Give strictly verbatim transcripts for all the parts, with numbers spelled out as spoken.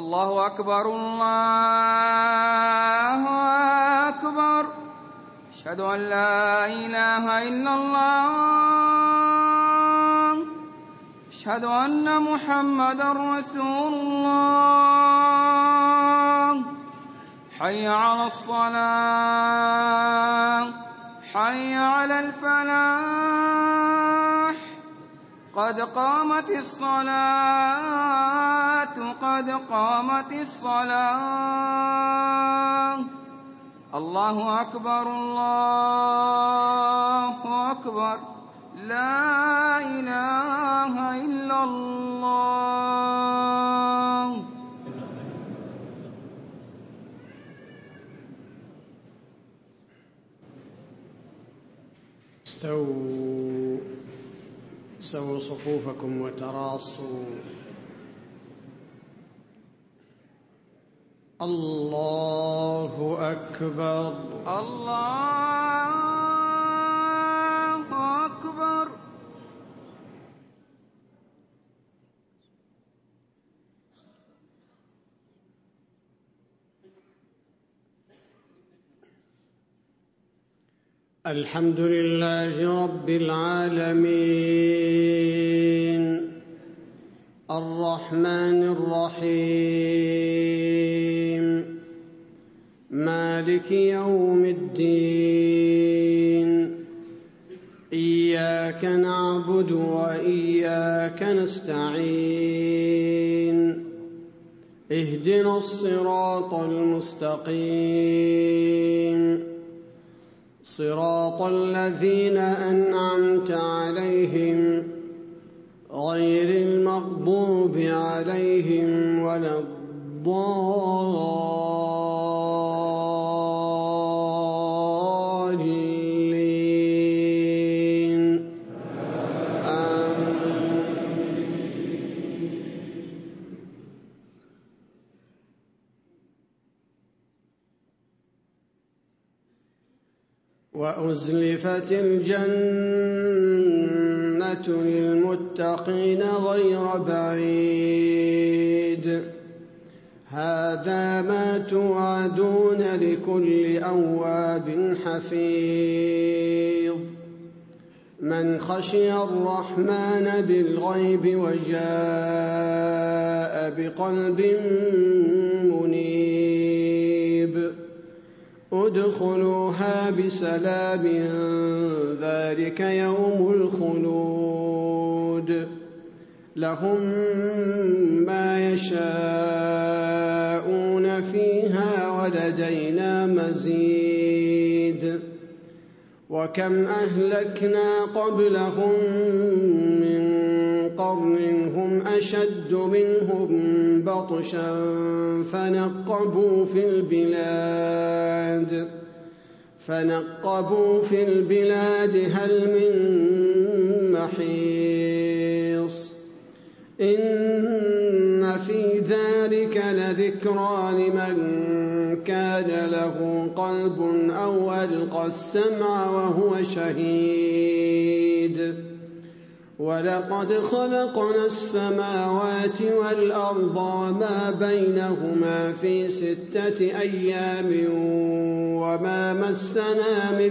الله أكبر الله أكبر. أشهد أن لا إله إلا الله. أشهد أن محمدًا رسول الله. حي على الصلاة حي على الفلاح. قد قامت الصلاة قد قامت الصلاة. الله أكبر الله أكبر. لا إله إلا الله. استووا سووا صفوفكم وتراصوا. الله أكبر الله أكبر. الحمد لله رب العالمين الرحمن الرحيم مالك يوم الدين. إياك نعبد وإياك نستعين. اهدنا الصراط المستقيم صراط الذين أنعمت عليهم غير المغضوب عليهم ولا الضالين. آمين. وأزلفت الجنة للمتقين غير بعيد. هذا ما توعدون لكل أواب حفيظ. من خشي الرحمن بالغيب وجاء بقلب منيب ادخلوها بسلام ذلك يوم الخلود. لهم ما يشاءون فيها ولدينا مزيد. وكم أهلكنا قبلهم من قرن هم أشد منهم بطشا فنقبوا في البلاد فنقبوا في البلاد هل من محيص. إن في ذلك لذكرى لمن كان له قلب أو ألقى السمع وهو شهيد. ولقد خلقنا السماوات والأرض وما بينهما في ستة أيام وما مسنا من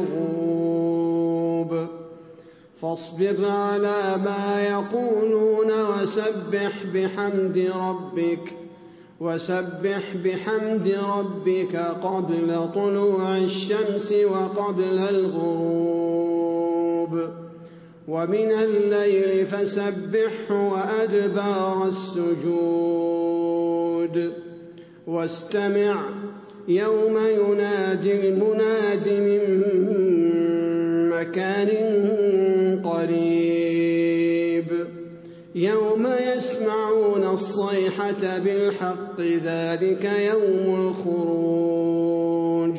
لغوب. فاصبر على ما يقولون وسبح بحمد ربك وسبح بحمد ربك قبل طلوع الشمس وقبل الغروب ومن الليل فسبحه وأدبار السجود. واستمع يوم ينادي المناد من مكان قريب. يوم يسمعون الصيحة بالحق ذلك يوم الخروج.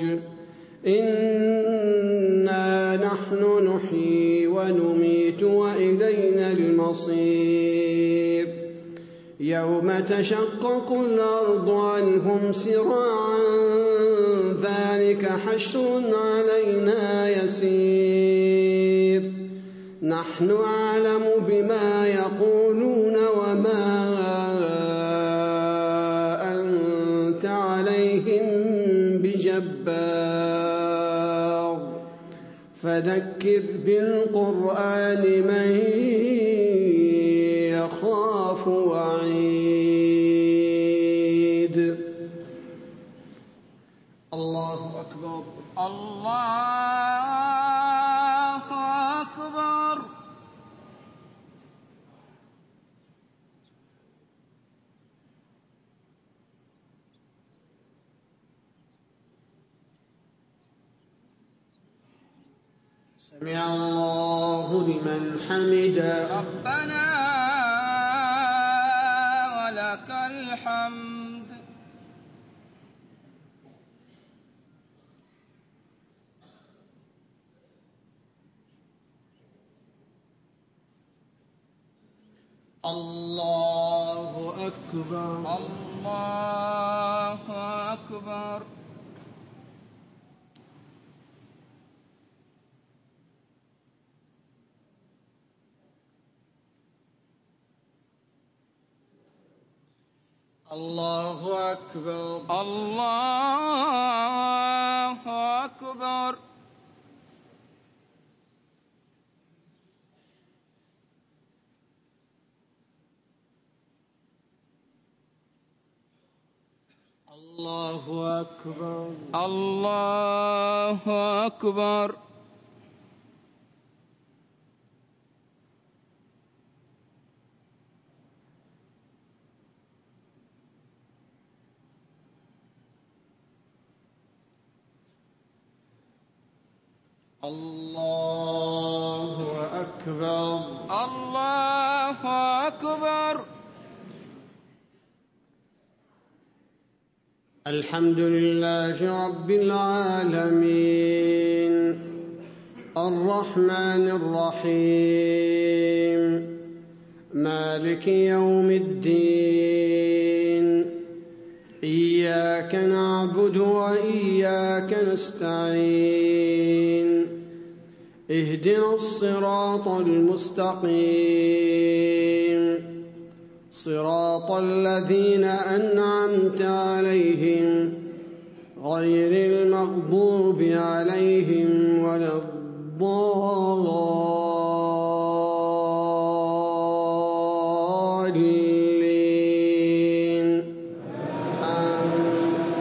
إنا نحن نحيي ونميت وإلينا المصير. يوم تشقق الأرض عنهم سراعا ذلك حشر علينا يسير. نحن أعلم بما يقولون وما فذكر بالقرآن من يخاف وعيد. الله أكبر. الله أكبر. سمع الله لمن حمده. ربنا ولك الحمد. الله أكبر. الله أكبر. الله أكبر. الله أكبر. الله أكبر. الله أكبر. الله أكبر. الله أكبر. الحمد لله رب العالمين الرحمن الرحيم مالك يوم الدين إياك نعبد وإياك نستعين اهدنا الصراط المستقيم صراط الذين أنعمت عليهم غير المغضوب عليهم ولا الضالين آمين.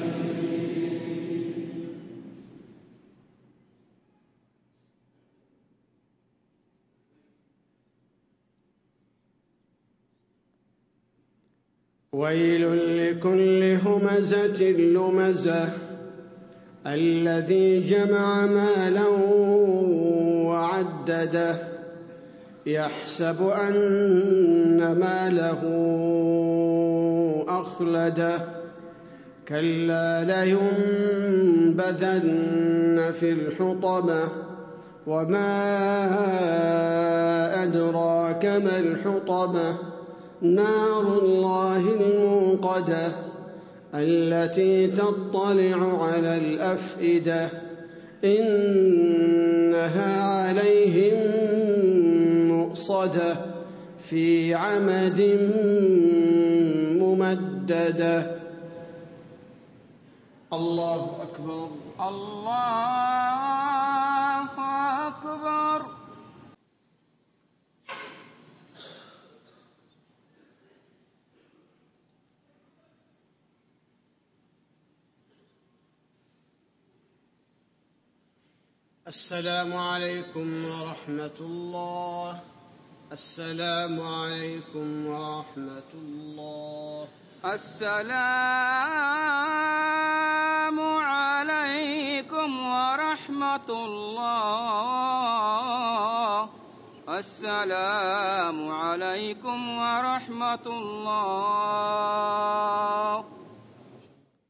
ويل لكل همزة لمزة الذي جمع مالا وعدده يحسب أن ماله أخلده كلا لينبذن في الحطمة وما أدراك ما الحطمة نار الله الموقدة التي تطلع على الأفئدة إنها عليهم مؤصدة في عمد ممددة. الله أكبر. الله أكبر. السلام عليكم ورحمة الله. السلام عليكم ورحمة الله. السلام عليكم ورحمة الله. السلام عليكم ورحمة الله.